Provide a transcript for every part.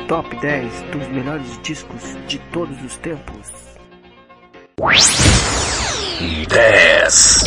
Top 10 dos melhores discos de todos os tempos. 10.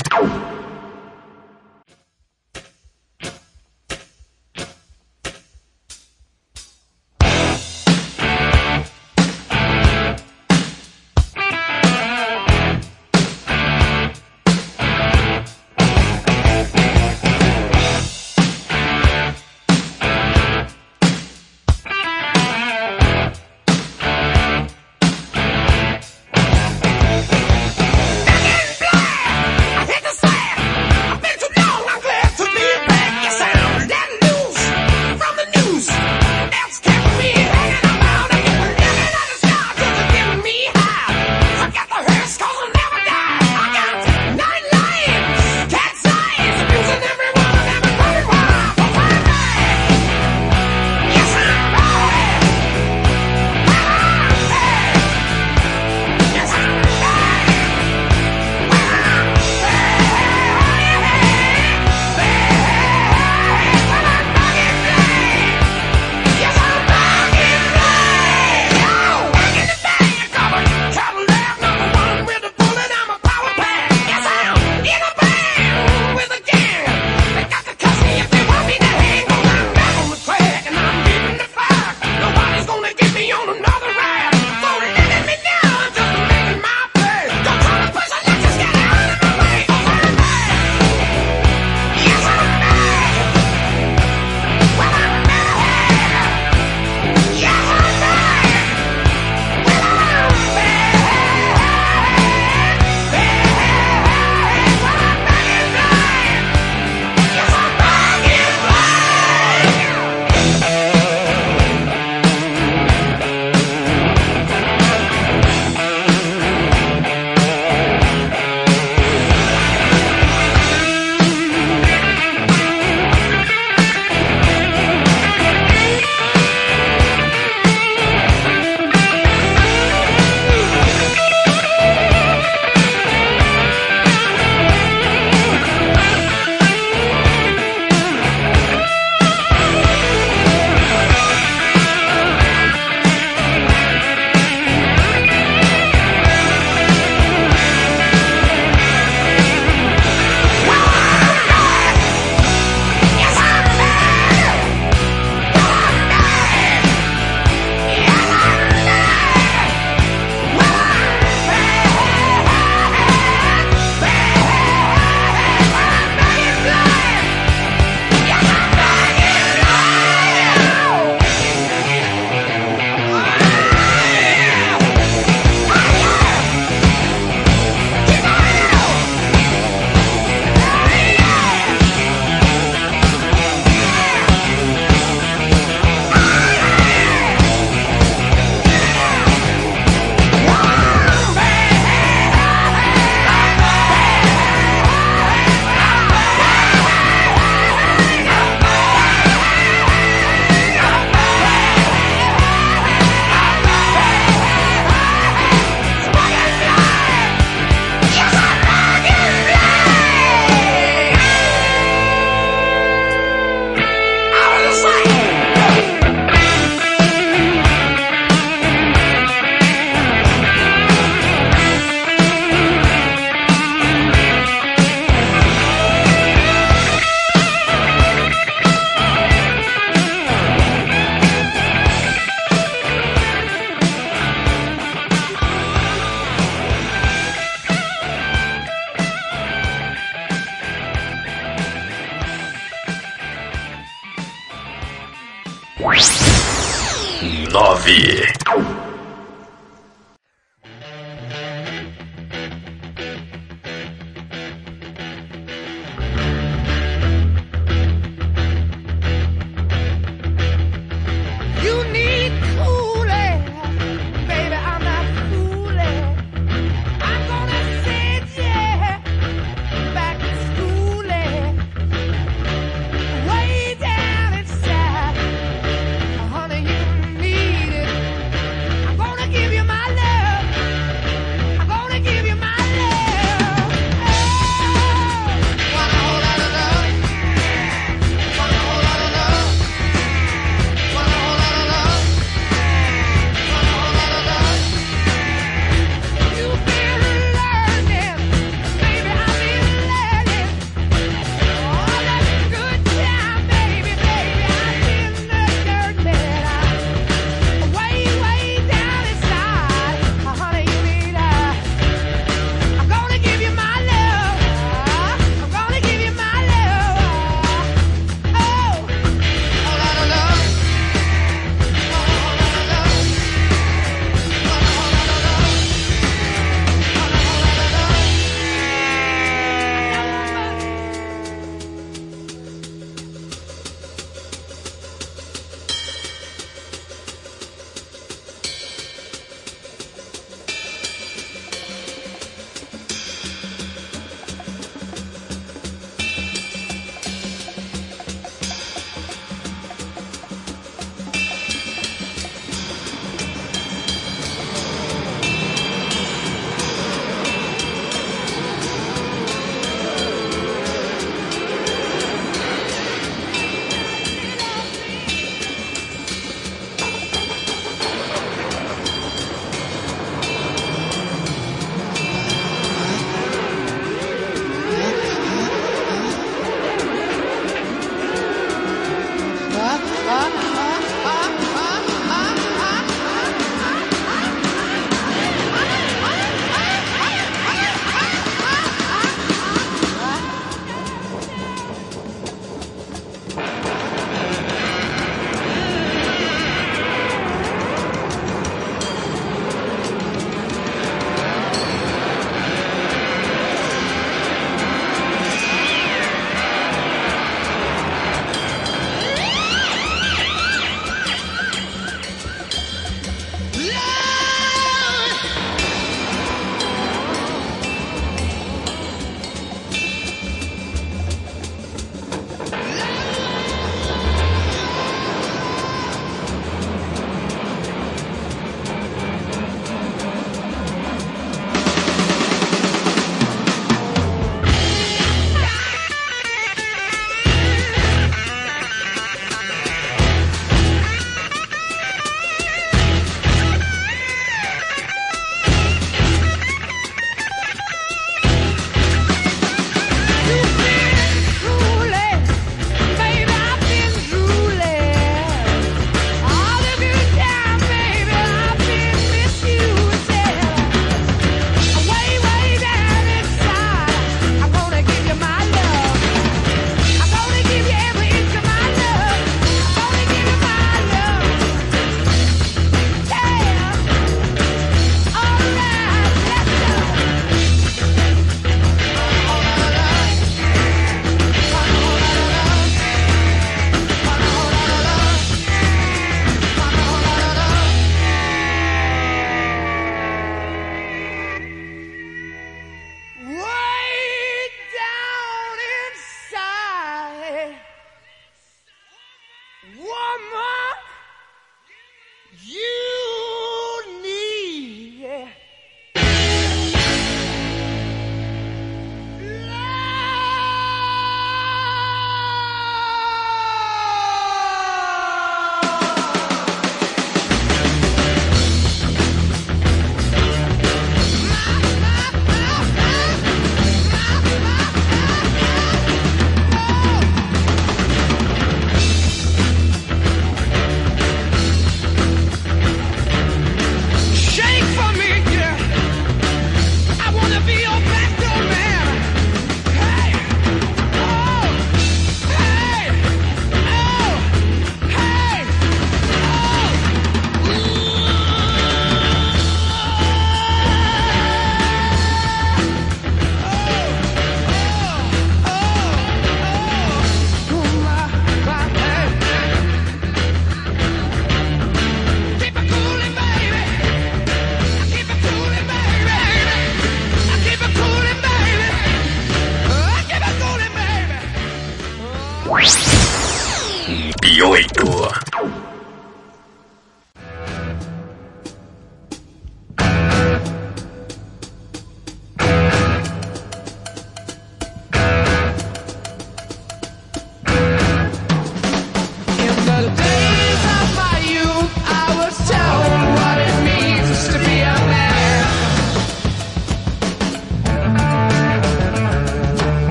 Nove.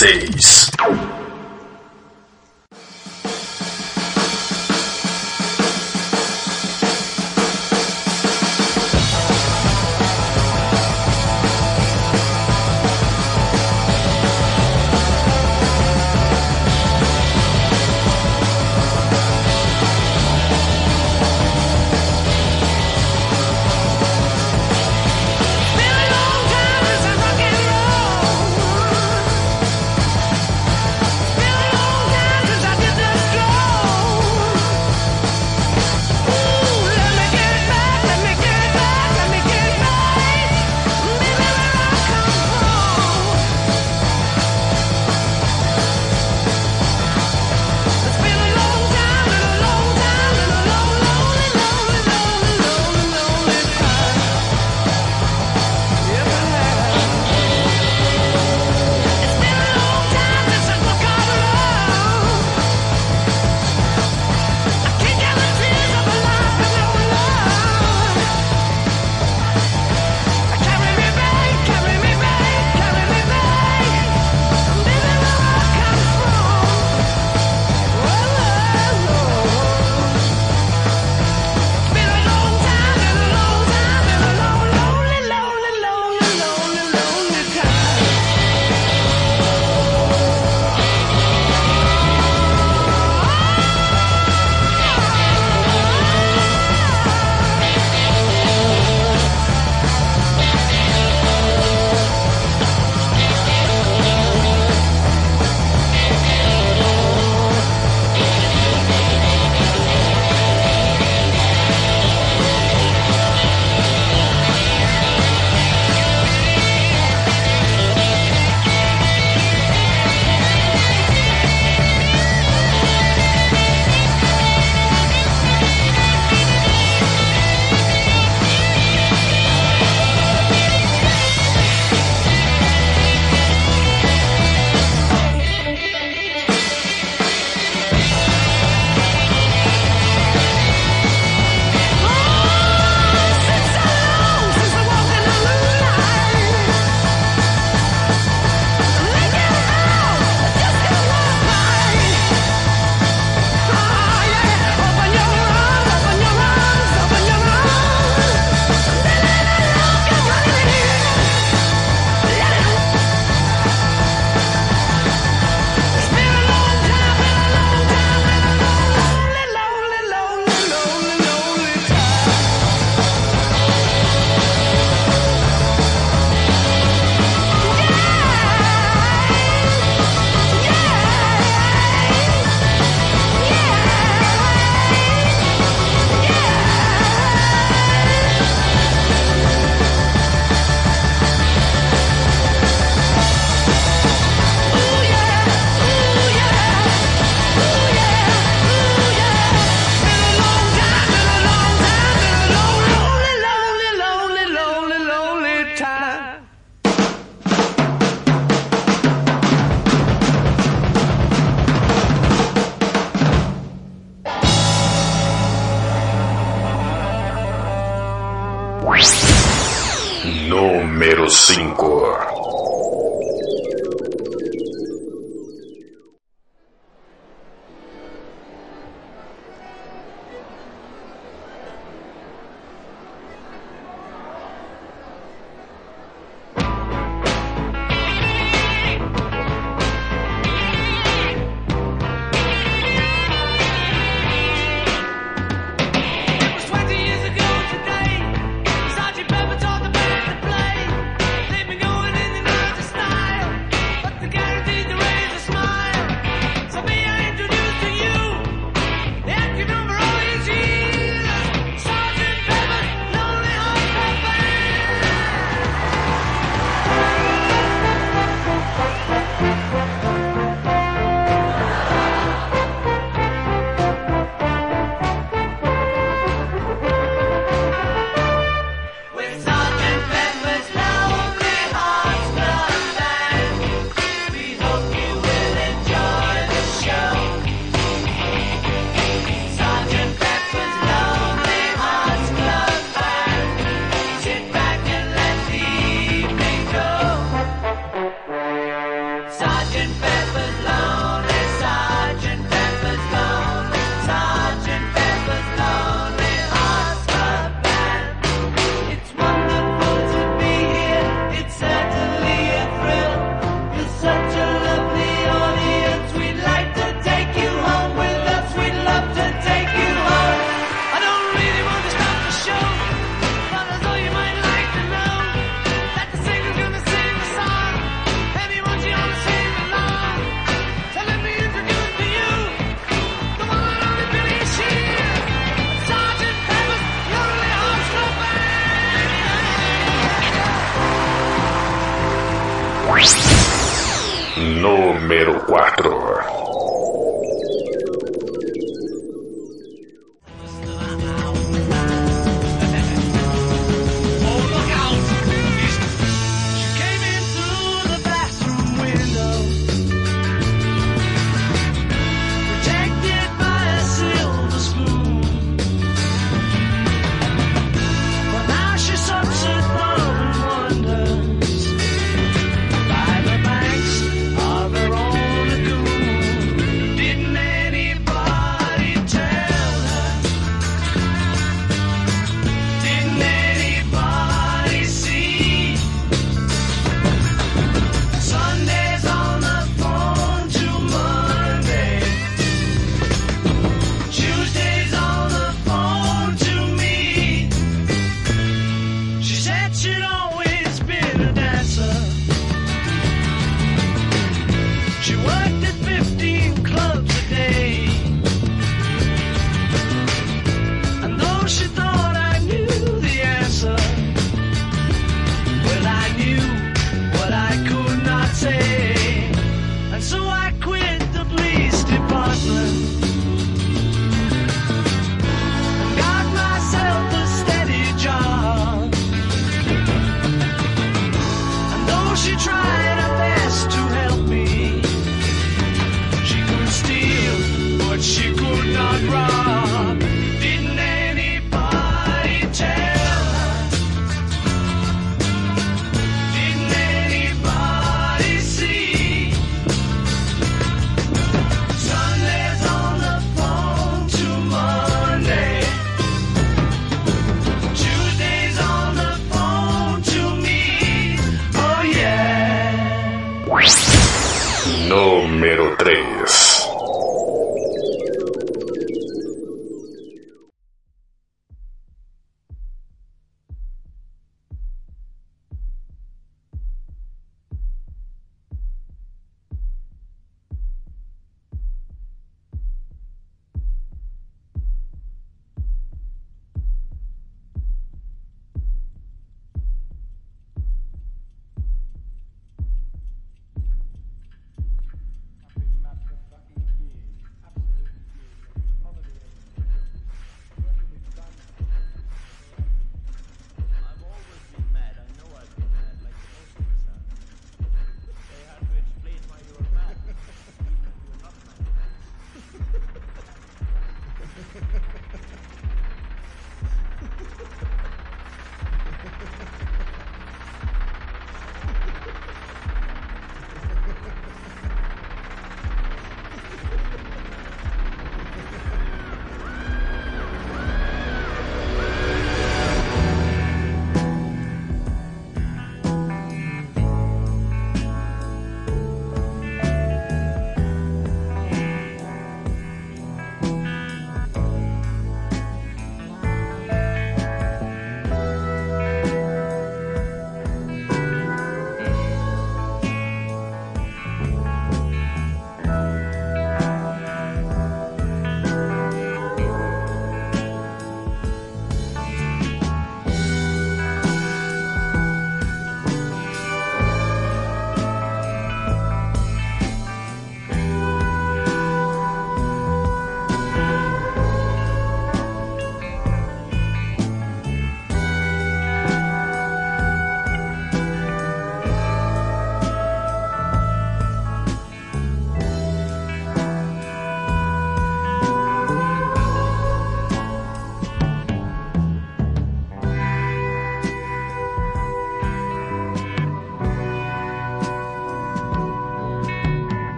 16. Número 5. Going in Número 4. Número 3.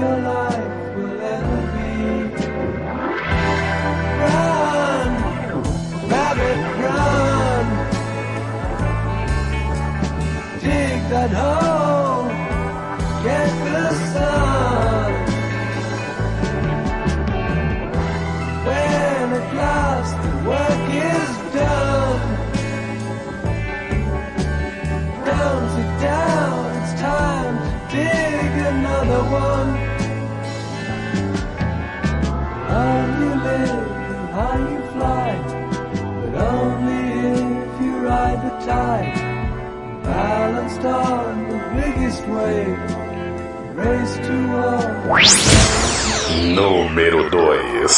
your life will ever be. Run, rabbit, run. Dig that hole, get the sun. When at last the work is done, don't sit down, it's time to dig another one. How you live and how you fly, but only if you ride the tide. Balanced on the biggest wave, race to war. Número 2.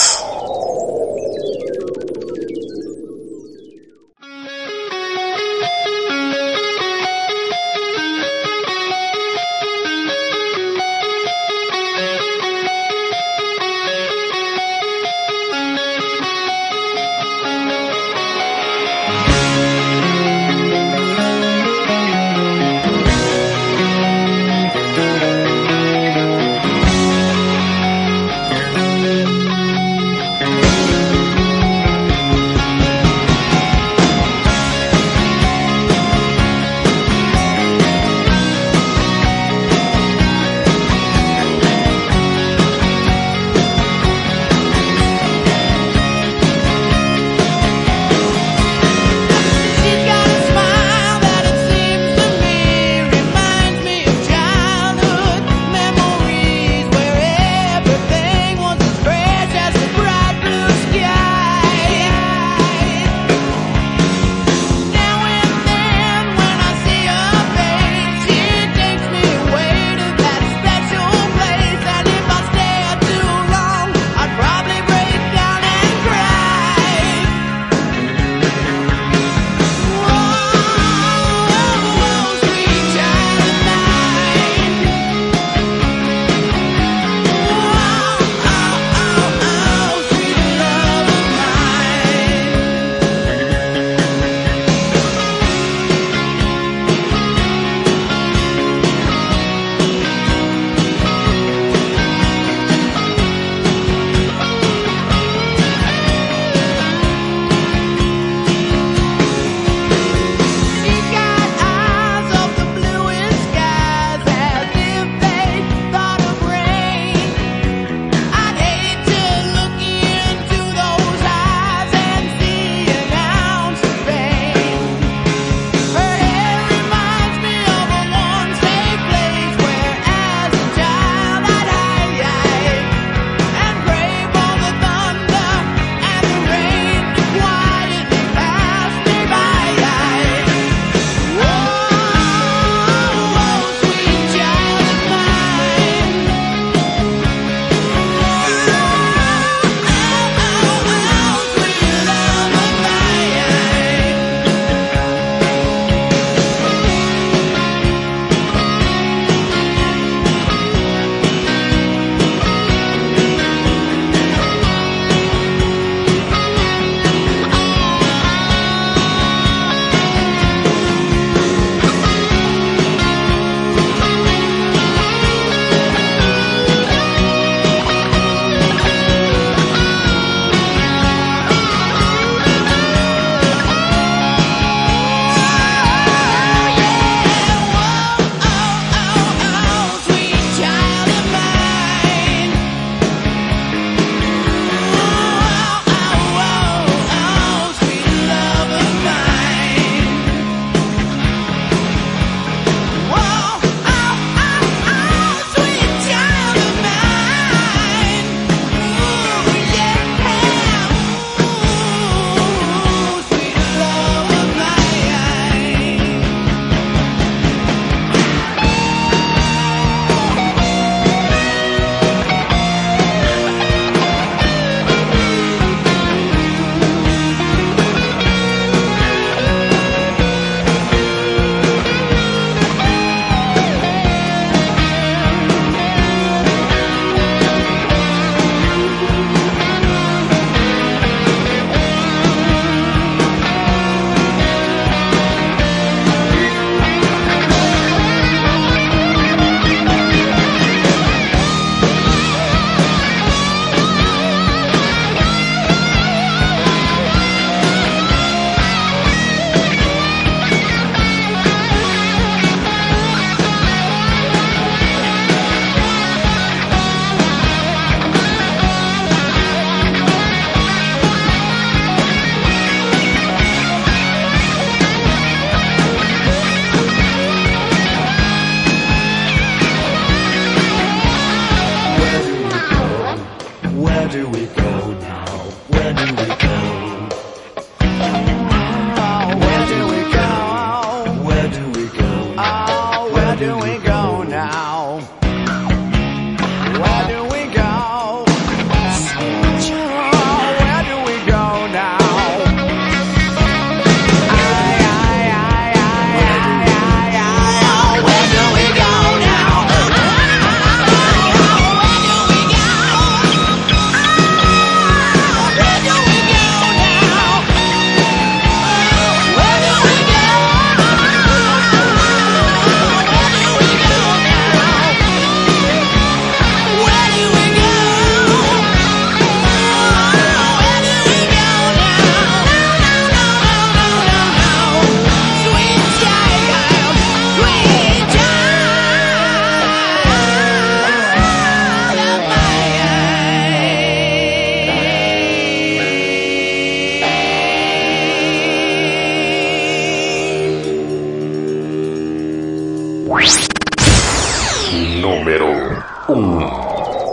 Where do we go now? Where do we go? Where do we go? Where do we go? Oh, where do we go now? Where do we go? Where do we go now? Where do we go now? Número 1.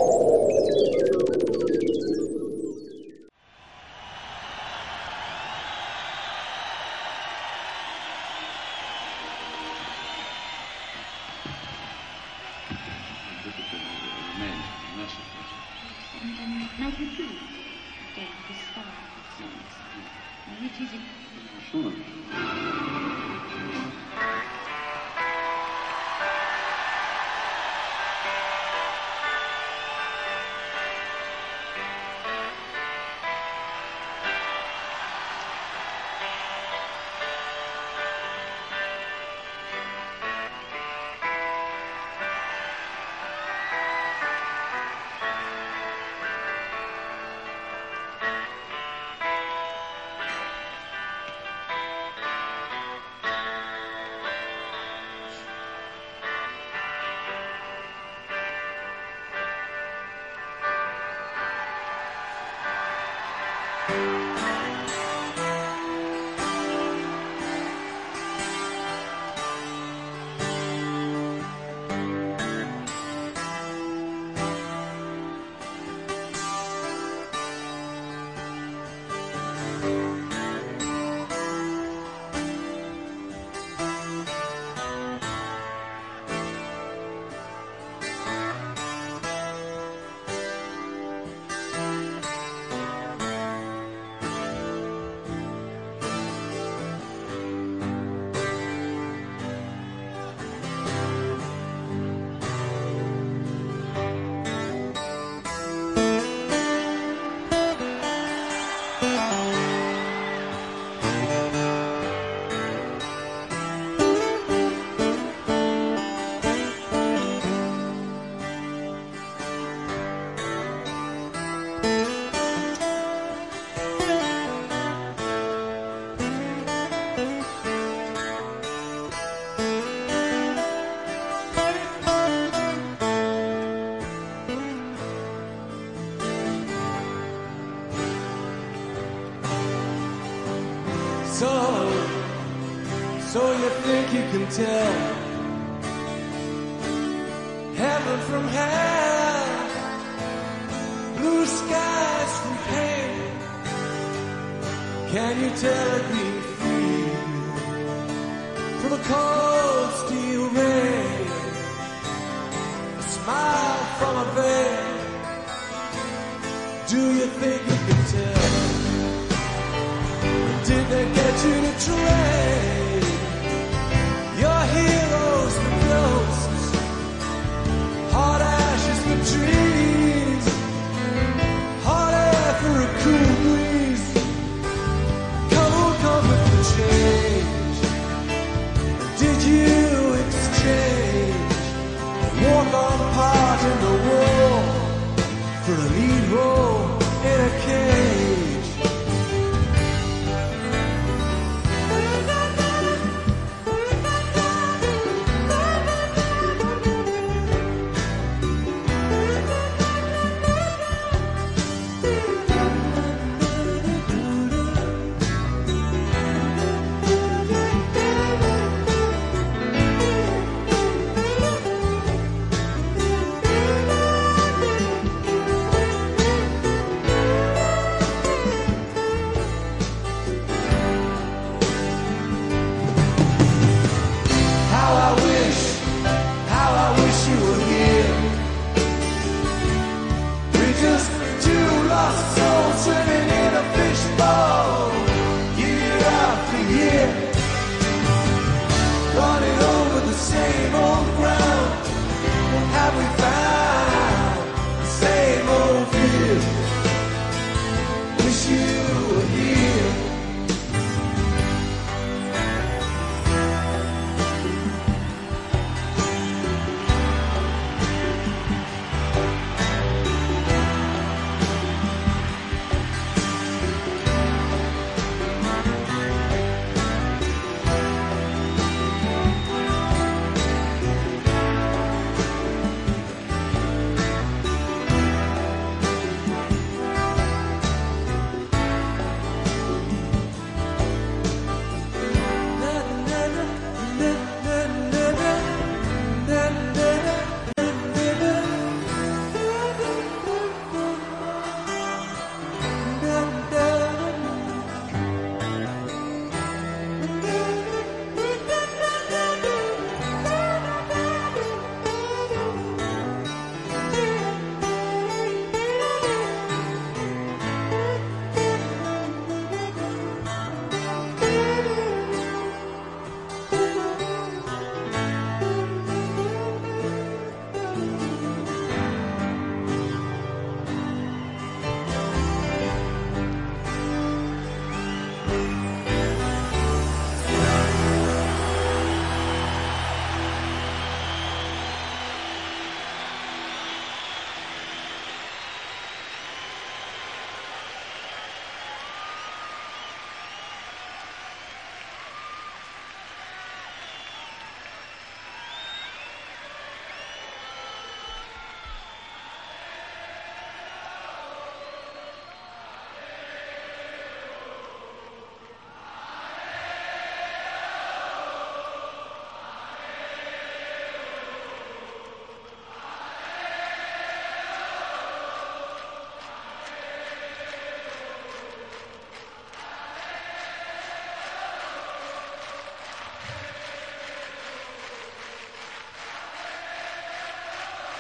So you think you can tell heaven from hell, blue skies from pain? Can you tell it being free from the cold steel rain? A smile from a veil. Do you think you can tell? Did they get you to trade your heroes for ghosts, hot ashes for trees, hot air for a cool breeze, cold comfort for change? Did you exchange a walk-on part in the war for a lead role in a cage?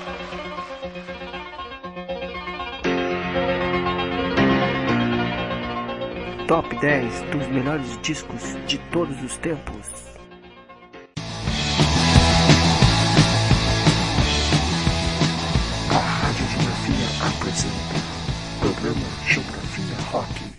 Top 10 dos melhores discos de todos os tempos. A Rádio Geografia apresenta programa Geografia Rock.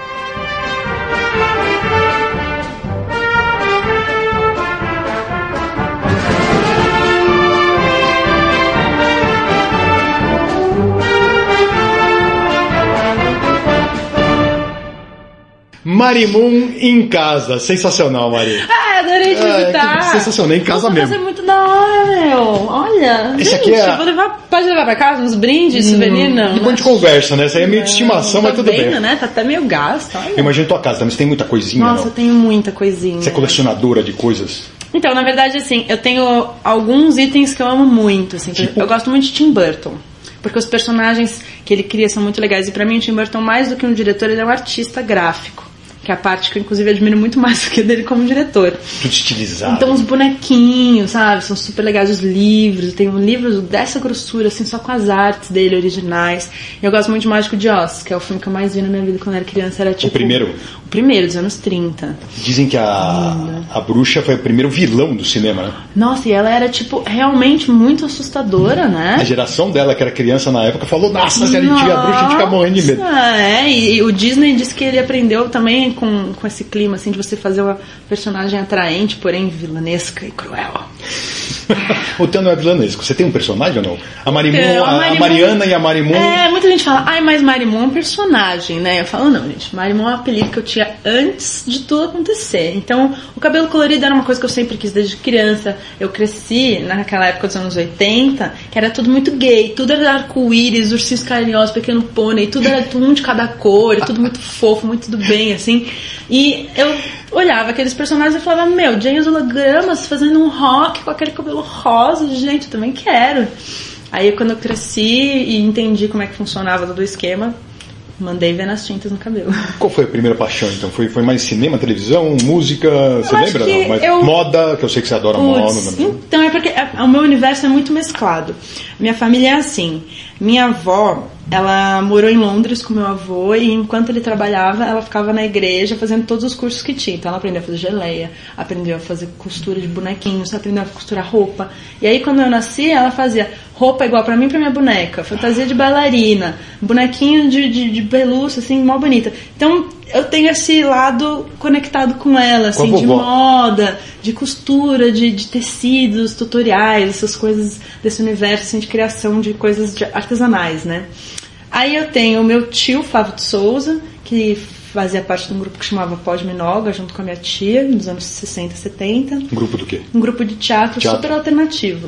Mari Moon em casa. Sensacional, Mari. Adorei te visitar. Sensacional, em casa mesmo. Vai ser muito da hora, meu. Olha. Esse gente, aqui é... pode levar pra casa uns brindes, souvenir, não. Depois a gente conversa, né? Isso aí é meio de estimação, mas tudo bem. Né? Tá até meio gasto. Olha. Eu imagino tua casa, mas você tem muita coisinha, Nossa, não? eu tenho muita coisinha. Você é colecionadora de coisas? Então, na verdade, assim, eu tenho alguns itens que eu amo muito, assim. Tipo? Eu gosto muito de Tim Burton. Porque os personagens que ele cria são muito legais. E pra mim, o Tim Burton, mais do que um diretor, ele é um artista gráfico. Que é a parte que eu, inclusive, admiro muito mais do que dele como diretor. Tudo estilizado. Então, os bonequinhos, sabe? São super legais os livros. Tem um livro dessa grossura, assim, só com as artes dele originais. E eu gosto muito de Mágico de Oz, que é o filme que eu mais vi na minha vida quando eu era criança. Era tipo... O primeiro? O primeiro, dos anos 30. Dizem que a bruxa foi o primeiro vilão do cinema, né? Nossa, e ela era, tipo, realmente muito assustadora, né? A geração dela, que era criança na época, falou, nossa, se a gente tiver a bruxa, a gente fica morrendo de medo. E o Disney disse que ele aprendeu também com esse clima, assim, de você fazer uma personagem atraente, porém vilanesca e cruel. O teu não é vilanesco. Você tem um personagem ou não? A Marimun, a Mariana e a Marimun... Muita gente fala, mas Marimun é um personagem, né? Eu falo, não, gente, Marimun é um apelido que eu tinha antes de tudo acontecer. Então, o cabelo colorido era uma coisa que eu sempre quis desde criança. Eu cresci naquela época dos anos 80, que era tudo muito gay, tudo era arco-íris, ursinhos carinhosos, pequeno pônei, tudo era tudo um de cada cor, tudo muito fofo, muito do bem, assim. E eu olhava aqueles personagens e falava, meu, Jane os hologramas fazendo um rock com aquele cabelo rosa, gente, eu também quero. Aí quando eu cresci e entendi como é que funcionava todo o esquema, mandei ver nas tintas no cabelo. Qual foi a primeira paixão, então? Foi mais cinema, televisão, música? Você lembra? Não? Mas moda, que eu sei que você adora moda. Então é porque o meu universo é muito mesclado. Minha família é assim. Minha avó, ela morou em Londres com meu avô e enquanto ele trabalhava, ela ficava na igreja fazendo todos os cursos que tinha. Então ela aprendeu a fazer geleia, aprendeu a fazer costura de bonequinhos, aprendeu a costurar roupa. E aí quando eu nasci, ela fazia roupa igual pra mim e pra minha boneca, fantasia de bailarina, bonequinho de pelúcia, assim, mó bonita. Então eu tenho esse lado conectado com ela, assim, de moda, de costura, de tecidos, tutoriais, essas coisas desse universo, assim, de criação de coisas artesanais, né? Aí eu tenho o meu tio, Flávio de Souza, que fazia parte de um grupo que chamava Pós Minoga, junto com a minha tia, nos anos 60, 70. Um grupo do quê? Um grupo de teatro super alternativo.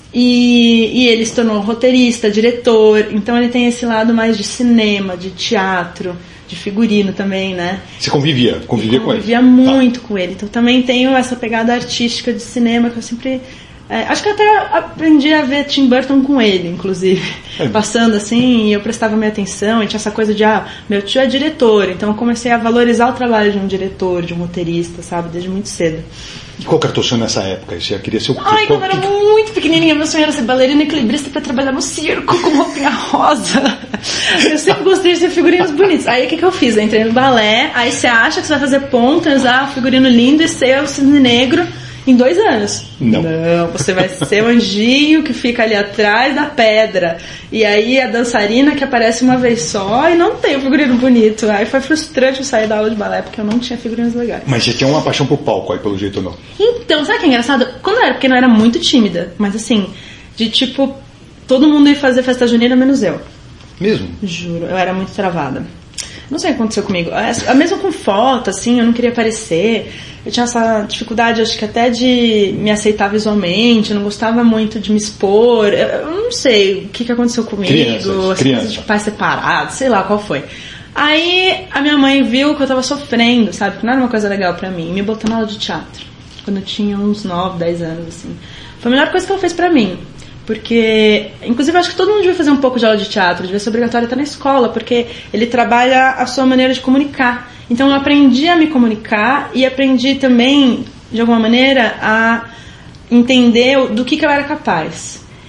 E ele se tornou roteirista, diretor, então ele tem esse lado mais de cinema, de teatro, de figurino também, né? Você convivia com ele? Convivia muito com ele, então também tenho essa pegada artística de cinema que eu sempre... acho que eu até aprendi a ver Tim Burton com ele, inclusive. Passando assim, eu prestava minha atenção, e tinha essa coisa de, meu tio é diretor, então eu comecei a valorizar o trabalho de um diretor, de um roteirista, sabe, desde muito cedo. E qual que era o teu sonho nessa época? Você queria ser o quê? Quando eu era muito pequenininha, meu sonho era ser bailarina equilibrista pra trabalhar no circo com roupinha rosa. Eu sempre gostei de ser figurinos bonitos. Aí o que eu fiz? Eu entrei no balé, aí você acha que você vai fazer ponta, usar um figurino lindo e ser o cisne negro em 2 anos. Não, você vai ser o anjinho que fica ali atrás da pedra. E aí a dançarina que aparece uma vez só e não tem um figurino bonito. Aí foi frustrante eu sair da aula de balé porque eu não tinha figurinos legais. Mas já tinha uma paixão pro palco aí, pelo jeito ou não? Então, sabe o que é engraçado? Quando eu era pequena eu era muito tímida. Mas assim, de tipo, todo mundo ia fazer festa junina menos eu. Mesmo? Juro, eu era muito travada. Não sei o que aconteceu comigo. Mesmo com foto, assim, eu não queria aparecer. Eu tinha essa dificuldade, acho que até de me aceitar visualmente. Eu não gostava muito de me expor. Eu não sei o que aconteceu comigo. Criança. De pais separados, sei lá qual foi. Aí a minha mãe viu que eu tava sofrendo, sabe? Que não era uma coisa legal pra mim. Me botou na aula de teatro. Quando eu tinha uns 9, 10 anos, assim. Foi a melhor coisa que ela fez pra mim. Porque, inclusive, eu acho que todo mundo devia fazer um pouco de aula de teatro, devia ser obrigatório estar na escola, porque ele trabalha a sua maneira de comunicar. Então, eu aprendi a me comunicar e aprendi também, de alguma maneira, a entender do que eu era capaz.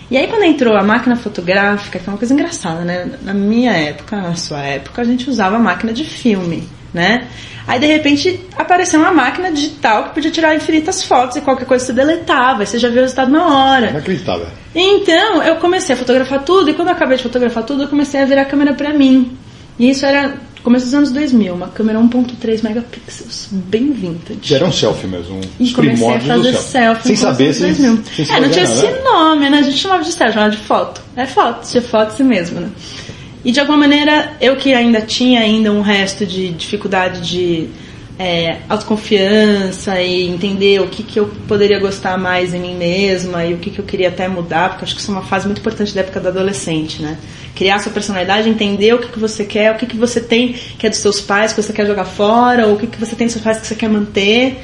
E aí quando entrou a máquina fotográfica, que é uma coisa engraçada, né? Na minha época, na sua época, a gente usava a máquina de filme, né? Aí de repente apareceu uma máquina digital que podia tirar infinitas fotos e qualquer coisa você deletava, e você já viu o resultado na hora. Inacreditável. Então eu comecei a fotografar tudo, e quando eu acabei de fotografar tudo, eu comecei a virar a câmera pra mim. E isso era começo dos anos 2000, uma câmera 1.3 megapixels, bem vintage. Já era um selfie mesmo, e comecei a fazer selfie sem saber se... não tinha esse nome, né? A gente chamava de selfie, chamava de foto. É foto, tinha foto assim mesmo, né? E de alguma maneira, eu que ainda tinha um resto de dificuldade de autoconfiança e entender o que eu poderia gostar mais em mim mesma e o que eu queria até mudar, porque acho que isso é uma fase muito importante da época da adolescente, né? Criar sua personalidade, entender o que você quer, o que você tem que é dos seus pais, que você quer jogar fora, ou o que você tem dos seus pais que você quer manter,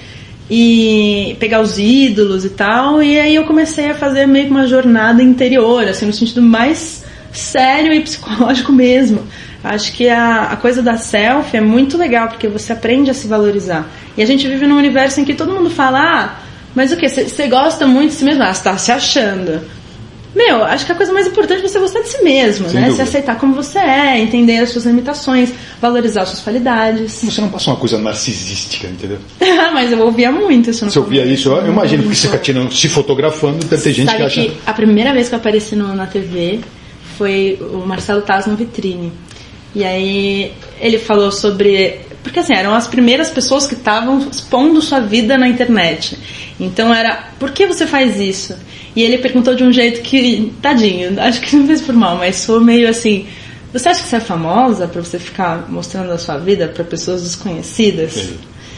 e pegar os ídolos e tal. E aí eu comecei a fazer meio que uma jornada interior, assim, no sentido mais sério e psicológico mesmo. Acho que a coisa da selfie é muito legal, porque você aprende a se valorizar. E a gente vive num universo em que todo mundo fala, mas o que? Você gosta muito de si mesmo? Você tá se achando. Meu, acho que a coisa mais importante é você gostar de si mesmo, né? Se aceitar como você é, entender as suas limitações, valorizar as suas qualidades. Você não passa uma coisa narcisística, entendeu? Mas eu ouvia muito isso. Você ouvia isso? Eu imagino, porque você fica se fotografando, deve ter gente que acha... A primeira vez que eu apareci na TV foi o Marcelo Taz no Vitrine. E aí ele falou sobre... Porque assim, eram as primeiras pessoas que estavam expondo sua vida na internet. Então era, por que você faz isso? E ele perguntou de um jeito que, tadinho, acho que não fez por mal, mas foi meio assim, você acha que você é famosa pra você ficar mostrando a sua vida pra pessoas desconhecidas? Sim.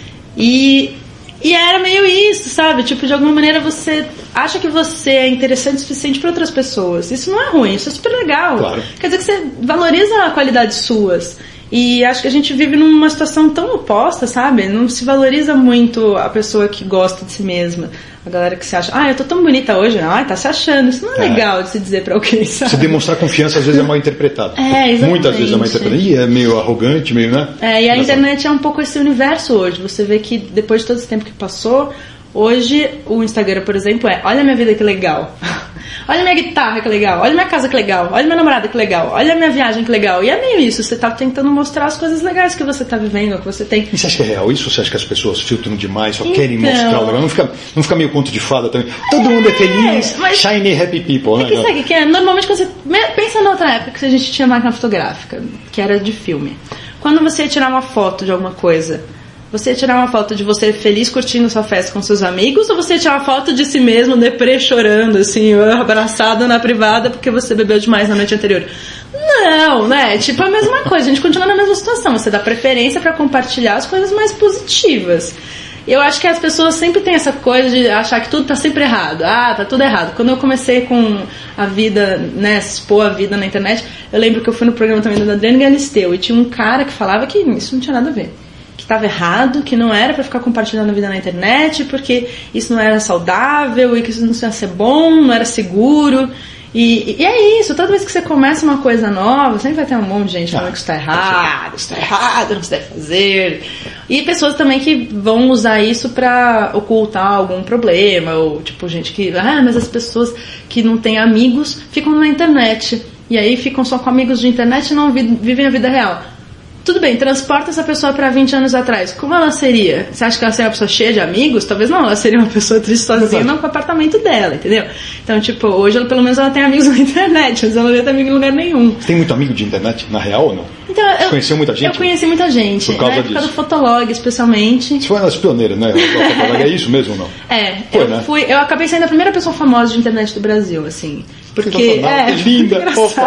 E era meio isso, sabe? Tipo, de alguma maneira você acha que você é interessante o suficiente para outras pessoas. Isso não é ruim, isso é super legal. Claro. Quer dizer que você valoriza qualidades suas. E acho que a gente vive numa situação tão oposta, sabe? Não se valoriza muito a pessoa que gosta de si mesma. A galera que se acha, eu tô tão bonita hoje, tá se achando. Isso não é legal de se dizer pra alguém, sabe? Se demonstrar confiança às vezes é mal interpretado. Exatamente. Muitas vezes é mal interpretado. E é meio arrogante, meio, né? E a internet é um pouco esse universo hoje. Você vê que depois de todo esse tempo que passou, hoje o Instagram, por exemplo, olha a minha vida que legal. Olha minha guitarra que legal, olha minha casa que legal, olha minha namorada que legal, olha minha viagem que legal. E é meio isso, você tá tentando mostrar as coisas legais que você tá vivendo, que você tem. E você acha que é real isso? Ou você acha que as pessoas filtram demais, só querem mostrar o legal? Não fica meio conto de fada também? Todo mundo é feliz, shiny happy people, né? Sabe o que é? Normalmente quando você pensa na outra época que a gente tinha máquina fotográfica, que era de filme. Quando você ia tirar uma foto de alguma coisa, você ia tirar uma foto de você feliz curtindo sua festa com seus amigos, ou você ia tirar uma foto de si mesmo deprê chorando, assim, abraçado na privada porque você bebeu demais na noite anterior? Não, né? Tipo a mesma coisa, a gente continua na mesma situação. Você dá preferência pra compartilhar as coisas mais positivas. Eu acho que as pessoas sempre têm essa coisa de achar que tudo tá sempre errado. Tá tudo errado. Quando eu comecei com a vida, né, expor a vida na internet, eu lembro que eu fui no programa também da Adriane Galisteu e tinha um cara que falava que isso não tinha nada a ver. Que estava errado, que não era pra ficar compartilhando a vida na internet, porque isso não era saudável e que isso não ia ser bom, não era seguro. E é isso, toda vez que você começa uma coisa nova, sempre vai ter um monte de gente falando que isso tá errado, não se deve fazer. E pessoas também que vão usar isso pra ocultar algum problema, ou tipo gente que, mas as pessoas que não têm amigos ficam na internet. E aí ficam só com amigos de internet e não vivem a vida real. Tudo bem, transporta essa pessoa pra 20 anos atrás. Como ela seria? Você acha que ela seria uma pessoa cheia de amigos? Talvez não, ela seria uma pessoa triste sozinha no apartamento dela, entendeu? Então, tipo, hoje pelo menos ela tem amigos na internet, mas ela não tem amigo em lugar nenhum. Você tem muito amigo de internet, na real ou não? Então, você conheceu muita gente? Eu conheci muita gente. Por causa disso? Por causa do Fotolog, especialmente. Você foi uma das pioneiras, né? O Fotolog é isso mesmo ou não? Eu acabei sendo a primeira pessoa famosa de internet do Brasil, assim. Porque que linda,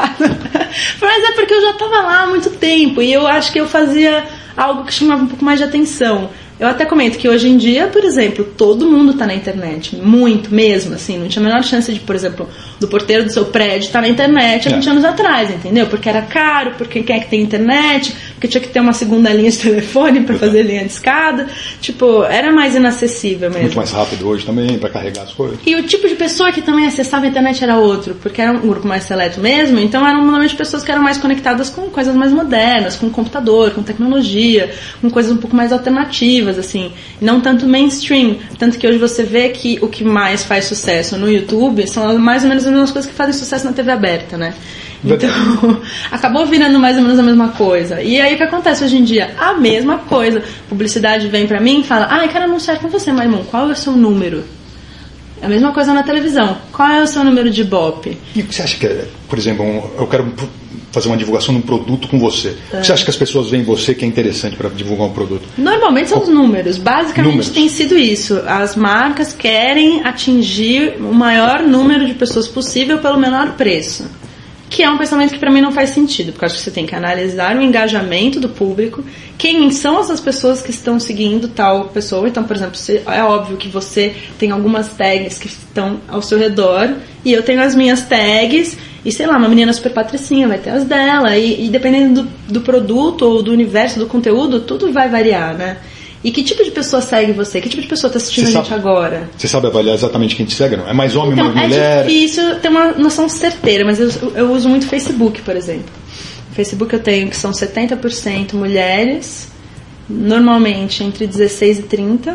mas é porque eu já tava lá há muito tempo e eu acho que eu fazia algo que chamava um pouco mais de atenção. Eu até comento que hoje em dia, por exemplo, todo mundo tá na internet, muito mesmo, assim, não tinha a menor chance de, por exemplo, do porteiro do seu prédio estar na internet há 20 anos atrás, entendeu? Porque era caro, porque quem é que tem internet, porque tinha que ter uma segunda linha de telefone pra fazer linha de escada, tipo, era mais inacessível mesmo. Muito mais rápido hoje também, pra carregar as coisas. E o tipo de pessoa que também acessava a internet era outro, porque era um grupo mais seleto mesmo, então eram normalmente pessoas que eram mais conectadas com coisas mais modernas, com computador, com tecnologia, com coisas um pouco mais alternativas. alternativas, assim, não tanto mainstream. Tanto que hoje você vê que o que mais faz sucesso no YouTube são mais ou menos as mesmas coisas que fazem sucesso na TV aberta, né? Então, acabou virando mais ou menos a mesma coisa. E aí o que acontece hoje em dia? A mesma coisa. Publicidade vem pra mim e fala: ah, eu quero anunciar com você, Maimon, qual é o seu número? É a mesma coisa na televisão. Qual é o seu número de Ibope? E o que você acha que é, por exemplo, eu quero fazer uma divulgação de um produto com você. O que você acha que as pessoas veem em você que é interessante para divulgar um produto? Normalmente são os números. Basicamente tem sido isso. As marcas querem atingir o maior número de pessoas possível pelo menor preço. Que é um pensamento que para mim não faz sentido, porque eu acho que você tem que analisar o engajamento do público, quem são essas pessoas que estão seguindo tal pessoa. Então, por exemplo, é óbvio que você tem algumas tags que estão ao seu redor, e eu tenho as minhas tags, e sei lá, uma menina super patricinha vai ter as dela, e dependendo do produto ou do universo do conteúdo, tudo vai variar, né? E que tipo de pessoa segue você? Que tipo de pessoa está assistindo a gente agora? Você sabe avaliar exatamente quem te segue, não? É mais homem, mais mulher? É difícil ter uma noção certeira, mas eu uso muito Facebook, por exemplo. No Facebook eu tenho que são 70% mulheres, normalmente entre 16 e 30,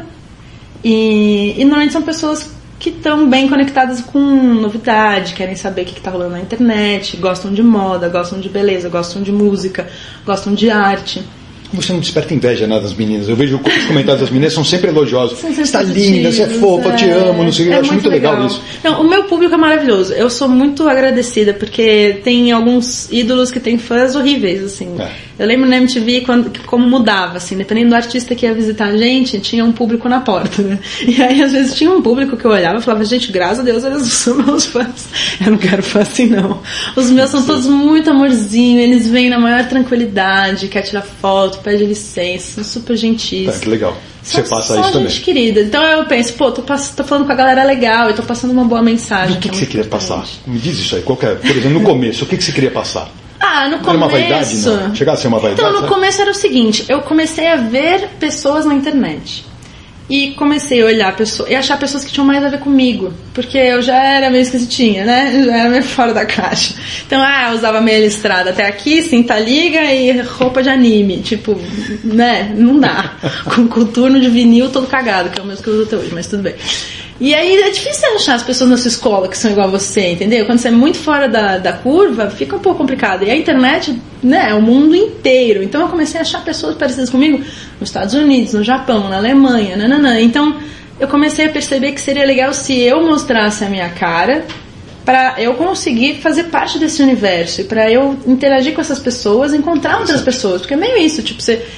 e normalmente são pessoas que estão bem conectadas com novidade, querem saber o que está rolando na internet, gostam de moda, gostam de beleza, gostam de música, gostam de arte. Você não desperta inveja nada das meninas. Eu vejo os comentários das meninas são sempre elogiosos. Você está linda, você é fofa, eu te amo, não sei o que. Eu acho muito legal isso. Não, o meu público é maravilhoso. Eu sou muito agradecida, porque tem alguns ídolos que têm fãs horríveis, assim. Eu lembro na MTV como mudava, assim, dependendo do artista que ia visitar a gente, tinha um público na porta, né? E aí, às vezes, tinha um público que eu olhava e falava: gente, graças a Deus, eles são meus fãs. Eu não quero fã assim, não. Os meus são todos muito amorzinho, eles vêm na maior tranquilidade, quer tirar foto, pede licença, são super gentis. Que legal. Você passa isso também. Gente querida. Então eu penso, tô falando com a galera legal, eu tô passando uma boa mensagem. E o que você queria passar? Me diz isso aí. Por exemplo, no começo, o que você queria passar? No começo... Era uma vaidade, não? Chegava a ser uma vaidade? Então, no começo era o seguinte, eu comecei a ver pessoas na internet. E comecei a olhar pessoas e achar pessoas que tinham mais a ver comigo. Porque eu já era meio esquisitinha, né? Já era meio fora da caixa. Então, eu usava meia listrada até aqui, cinta liga e roupa de anime. Tipo, né? Não dá. Com coturno de vinil todo cagado, que é o mesmo que eu uso até hoje, mas tudo bem. E aí é difícil achar as pessoas na sua escola que são igual a você, entendeu? Quando você é muito fora da curva, fica um pouco complicado. E a internet, né, é o mundo inteiro. Então eu comecei a achar pessoas parecidas comigo nos Estados Unidos, no Japão, na Alemanha, nananã. Então eu comecei a perceber que seria legal se eu mostrasse a minha cara, para eu conseguir fazer parte desse universo e para eu interagir com essas pessoas, encontrar outras pessoas. Porque é meio isso, tipo,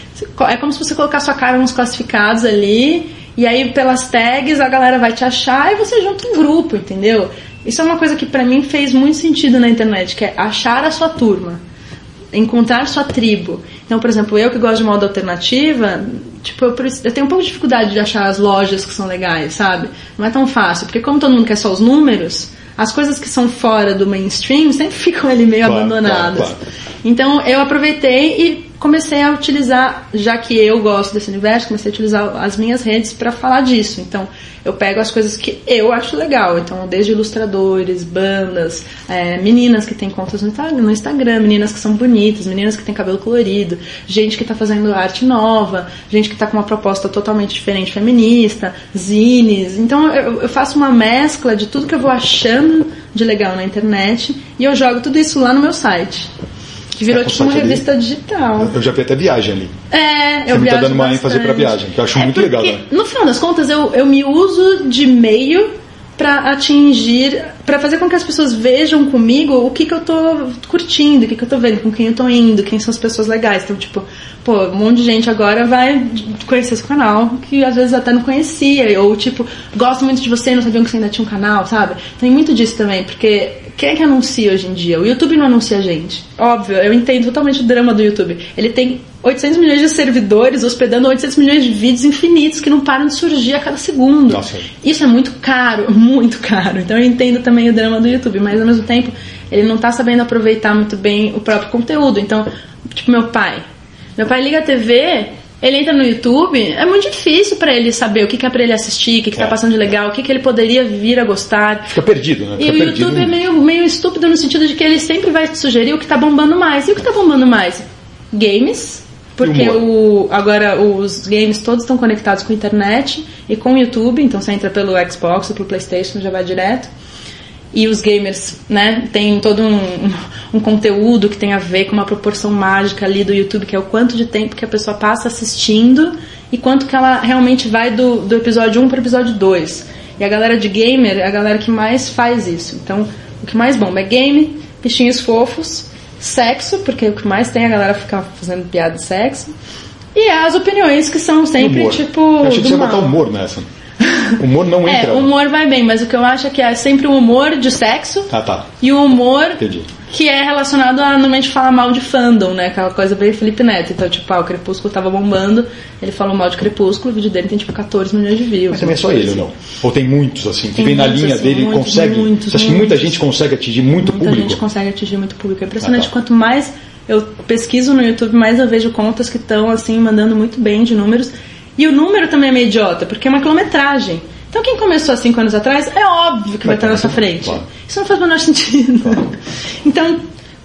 é como se você colocar sua cara nos classificados ali. E aí, pelas tags, a galera vai te achar e você junta um grupo, entendeu? Isso é uma coisa que pra mim fez muito sentido na internet, que é achar a sua turma, encontrar sua tribo. Então, por exemplo, eu que gosto de moda alternativa, tipo, eu tenho um pouco de dificuldade de achar as lojas que são legais, sabe? Não é tão fácil, porque como todo mundo quer só os números, as coisas que são fora do mainstream sempre ficam ali meio abandonadas. Claro. Então, eu aproveitei e comecei a utilizar, já que eu gosto desse universo, comecei a utilizar as minhas redes para falar disso. Então, eu pego as coisas que eu acho legal. Então, desde ilustradores, bandas, meninas que têm contas no Instagram, meninas que são bonitas, meninas que têm cabelo colorido, gente que está fazendo arte nova, gente que está com uma proposta totalmente diferente, feminista, zines. Então, eu faço uma mescla de tudo que eu vou achando de legal na internet e eu jogo tudo isso lá no meu site. Que virou tipo uma revista digital. Eu já vi até viagem ali. Eu viajo tá dando uma ênfase pra viagem, que eu acho muito legal. Né? No final das contas, eu me uso de meio pra atingir, pra fazer com que as pessoas vejam comigo o que eu tô curtindo, o que eu tô vendo, com quem eu tô indo, quem são as pessoas legais. Então, tipo, um monte de gente agora vai conhecer esse canal, que às vezes até não conhecia, ou tipo, gosto muito de você, não sabia que você ainda tinha um canal, sabe? Tem muito disso também, porque quem é que anuncia hoje em dia? O YouTube não anuncia a gente. Óbvio, eu entendo totalmente o drama do YouTube. Ele tem 800 milhões de servidores hospedando 800 milhões de vídeos infinitos que não param de surgir a cada segundo. Nossa. Isso é muito caro, muito caro. Então eu entendo também o drama do YouTube, mas ao mesmo tempo ele não tá sabendo aproveitar muito bem o próprio conteúdo. Então, tipo, meu pai liga a TV, ele entra no YouTube, é muito difícil pra ele saber o que é pra ele assistir, o que tá passando de legal, o que ele poderia vir a gostar. Fica perdido, né? E o YouTube é meio estúpido no sentido de que ele sempre vai te sugerir o que tá bombando mais. E o que tá bombando mais? Games, Porque agora os games todos estão conectados com a internet e com o YouTube, então você entra pelo Xbox ou pelo PlayStation, já vai direto. E os gamers, né, tem todo um conteúdo que tem a ver com uma proporção mágica ali do YouTube, que é o quanto de tempo que a pessoa passa assistindo e quanto que ela realmente vai do episódio 1 para o episódio 2. E a galera de gamer é a galera que mais faz isso. Então, o que mais bomba é game, bichinhos fofos, sexo, porque o que mais tem a galera ficar fazendo piada de sexo, e as opiniões que são sempre humor. tipo. Eu achei que você ia botar humor nessa. Humor não entra. O humor vai bem, mas o que eu acho é que é sempre o humor de sexo e o humor que é relacionado a normalmente falar mal de fandom, né? Aquela coisa bem Felipe Neto. Então, tipo, o Crepúsculo tava bombando, ele falou mal de Crepúsculo, o vídeo dele tem tipo 14 milhões de views. Mas também é só ele, ou não? Ou tem muitos, assim, que vem na linha assim, dele e consegue. Você acha que muita gente consegue atingir muito público? Muita gente consegue atingir muito público. É impressionante. Quanto mais eu pesquiso no YouTube, mais eu vejo contas que estão, assim, mandando muito bem de números. E o número também é meio idiota, porque é uma quilometragem. Então quem começou há 5 anos atrás, é óbvio que vai estar na sua frente. Claro. Isso não faz o menor sentido. Claro. Então,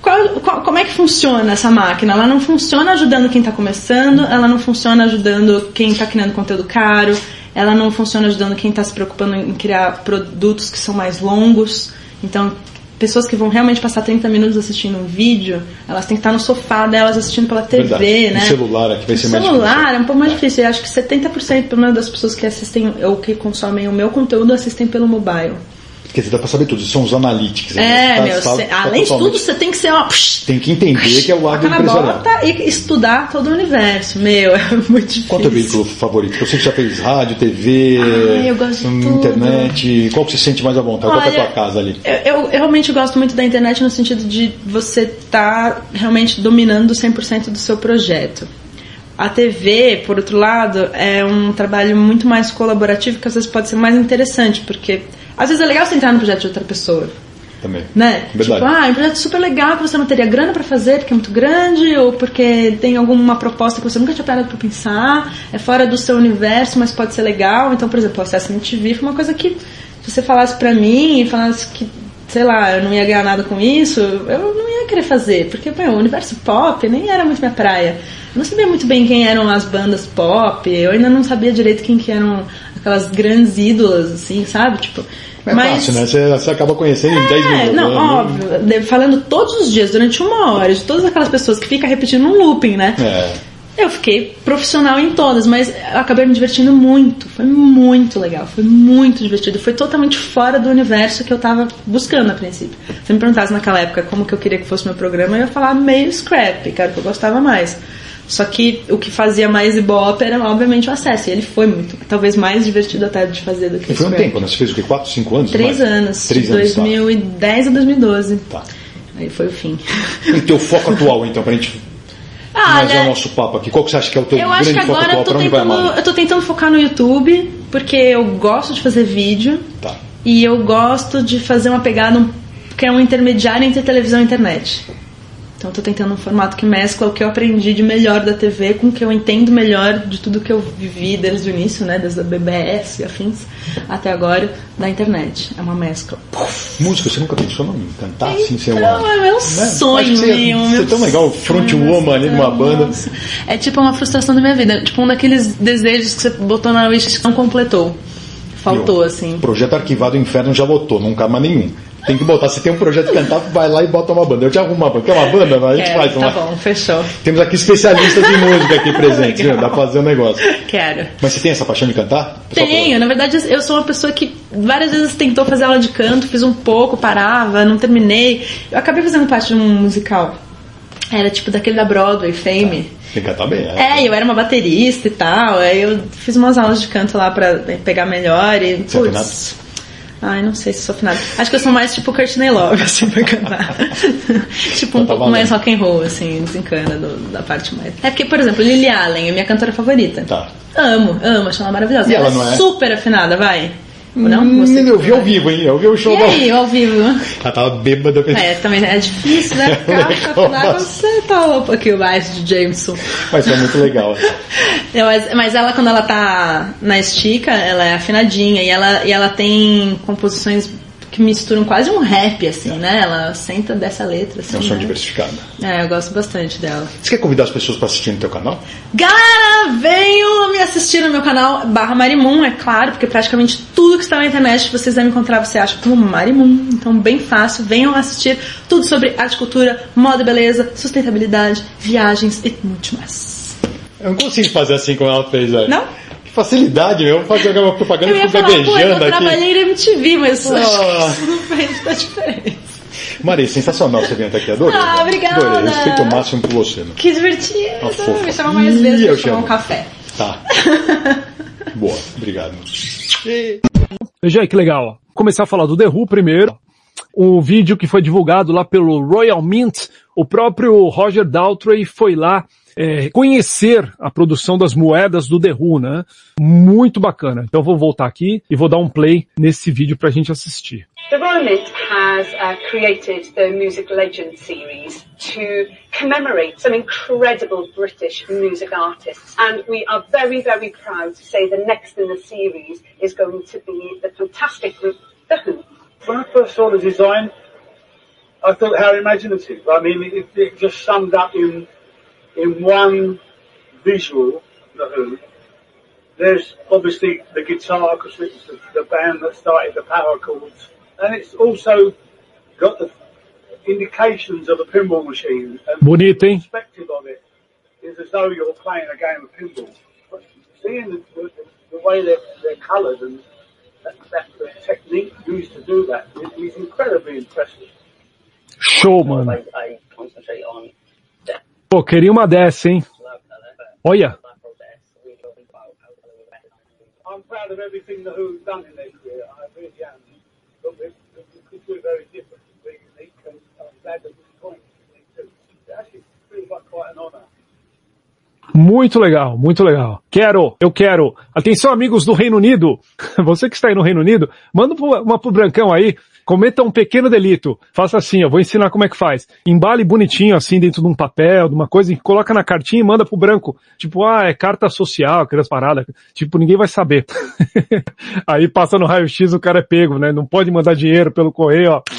como é que funciona essa máquina? Ela não funciona ajudando quem está começando, ela não funciona ajudando quem está criando conteúdo caro, ela não funciona ajudando quem está se preocupando em criar produtos que são mais longos. Então, pessoas que vão realmente passar 30 minutos assistindo um vídeo, elas têm que estar no sofá delas assistindo pela TV, verdade. né? O celular aqui vai ser mais difícil. O celular é um pouco mais difícil. Eu acho que 70% pelo menos das pessoas que assistem ou que consomem o meu conteúdo assistem pelo mobile. Quer dizer, dá pra saber tudo, são os analytics. Além de tudo, você tem que ser tem que entender que é o lado empresarial. E estudar todo o universo. É muito difícil. Qual é o teu veículo favorito? Você já fez rádio, TV, eu gosto de internet? Qual que você sente mais à vontade? Qual é a tua casa ali? Eu realmente gosto muito da internet no sentido de você estar realmente dominando 100% do seu projeto. A TV, por outro lado, é um trabalho muito mais colaborativo, que às vezes pode ser mais interessante, porque às vezes é legal você entrar no projeto de outra pessoa. Também. Né? Verdade. Tipo, é um projeto super legal que você não teria grana pra fazer porque é muito grande, ou porque tem alguma proposta que você nunca tinha parado pra pensar, é fora do seu universo, mas pode ser legal. Então, por exemplo, o acesso MTV foi uma coisa que, se você falasse pra mim e falasse que, sei lá, eu não ia ganhar nada com isso, eu não ia querer fazer, porque o universo pop nem era muito minha praia. Eu não sabia muito bem quem eram as bandas pop, eu ainda não sabia direito quem que eram aquelas grandes ídolas, assim, sabe? Tipo, mas fácil, né? Você acaba conhecendo em 10 minutos. Não, óbvio. Falando todos os dias, durante 1 hora, de todas aquelas pessoas que ficam repetindo um looping, né? Eu fiquei profissional em todas, mas eu acabei me divertindo muito. Foi muito legal, foi muito divertido. Foi totalmente fora do universo que eu tava buscando a princípio. Se me perguntasse naquela época como que eu queria que fosse meu programa, eu ia falar meio scrap, cara, que eu gostava mais. Só que o que fazia mais ibope era, obviamente, o acesso. E ele foi muito, talvez mais divertido até de fazer do que foi um tempo, né? Você fez o quê? 4, 5 anos? 3 anos. 3 de anos. 2010 a 2012. Tá. Aí foi o fim. E o teu foco atual, então, pra gente finalizar o nosso papo aqui? Qual que você acha que é o teu grande foco atual? Pra onde vai mais? Eu tô tentando focar no YouTube, porque eu gosto de fazer vídeo. Tá. E eu gosto de fazer uma pegada que é um intermediário entre televisão e internet. Então eu tô tentando um formato que mescla o que eu aprendi de melhor da TV com o que eu entendo melhor de tudo que eu vivi desde o início, né? Desde a BBS e afins até agora da internet. É uma mescla. Música, você nunca pensou em cantar assim? Não, é meu sonho, Você é tão legal, frontwoman ali numa banda. É tipo uma frustração da minha vida. Tipo um daqueles desejos que você botou na wish que não completou. Faltou, assim. Projeto arquivado, o inferno já botou, nunca mais nenhum. Tem que botar, se tem um projeto de cantar, vai lá e bota uma banda. Eu te arrumo uma banda. Quer uma banda? A gente faz uma. Tá bom, fechou. Temos aqui especialistas em música aqui presentes, viu? Dá pra fazer um negócio. Quero. Mas você tem essa paixão de cantar? Tenho, na verdade eu sou uma pessoa que várias vezes tentou fazer aula de canto, fiz um pouco, parava, não terminei. Eu acabei fazendo parte de um musical. Era tipo daquele da Broadway, Fame. Tem que cantar bem, né? Eu era uma baterista e tal. Aí eu fiz umas aulas de canto lá pra pegar melhor e... Putz, ai, não sei se sou afinada. Acho que eu sou mais tipo Courtney Love, assim, pra cantar. Tipo, um pouco mais rock and roll, assim, desencana da parte mais... É porque, por exemplo, Lily Allen é minha cantora favorita. Tá. Amo, acho ela maravilhosa. E ela não é super afinada, vai. Não? Eu vi ao vivo, hein? Eu vi o show dela. E aí, ao vivo? Ela tava bêbada. Também é difícil, né? Ficar você tá um pouquinho mais de Jameson. Mas é muito legal. Mas ela, quando ela tá na estica, ela é afinadinha. E ela tem composições que misturam quase um rap, assim, né? Ela senta dessa letra, assim. É um som né? diversificado. É, eu gosto bastante dela. Você quer convidar as pessoas para assistir no teu canal? Galera, venham me assistir no meu canal /Marimun, é claro, porque praticamente tudo que está na internet vocês vão encontrar, você acha como Marimun. Então, bem fácil, venham assistir tudo sobre arte, cultura, moda e beleza, sustentabilidade, viagens e muito mais. Eu não consigo fazer assim como ela fez, velho. Não? Que facilidade, meu. Eu vou fazer uma propaganda Eu ia com falar, pô, gaguejando eu aqui. trabalhei na MTV, mas Ah. não fez a diferença. Maria, sensacional você vir até aqui. Adorei. Ah, obrigada. Adorei. Respeito o máximo por você, meu. Que divertido. Uma fofa. Me chama mais vezes Ih, pra eu tomar um chamo. café. Tá. Boa, obrigado. Veja aí que legal. Ó. Começar a falar do The Who primeiro. O vídeo que foi divulgado lá pelo Royal Mint, o próprio Roger Daltrey foi lá conhecer a produção das moedas do The Who, né? Muito bacana. Então eu vou voltar aqui e vou dar um play nesse vídeo pra gente assistir. The Royal Mint has created the Music Legend series to commemorate some incredible British music artists, and we are very, very proud to say the next in the series is going to be the fantastic group The Who. When I first saw the design, I thought how imaginative. I mean, it just summed up in one visual, The Who. There's obviously the guitar, because it's the band that started the power chords. And it's also got the indications of a pinball machine. And Bonito, hein? the perspective of it is as though you're playing a game of pinball. But seeing the way they're coloured and the technique used to do that is incredibly impressive. Show, mano. I concentrate on depth. Pô, queria uma dessa, hein? Olha. I'm proud of everything the Who've done in their career. I really am. But we could do very different, very unique, and I'm glad that this point. It actually feels like quite an honour. Muito legal, muito legal. Eu quero. Atenção, amigos do Reino Unido. Você que está aí no Reino Unido, manda uma pro Brancão aí. Cometa um pequeno delito. Faça assim, eu vou ensinar como é que faz. Embale bonitinho, assim, dentro de um papel, de uma coisa, e coloca na cartinha e manda pro Branco. Tipo, é carta social, aquelas paradas. Tipo, ninguém vai saber. Aí passa no raio-x, o cara é pego, né? Não pode mandar dinheiro pelo correio, ó.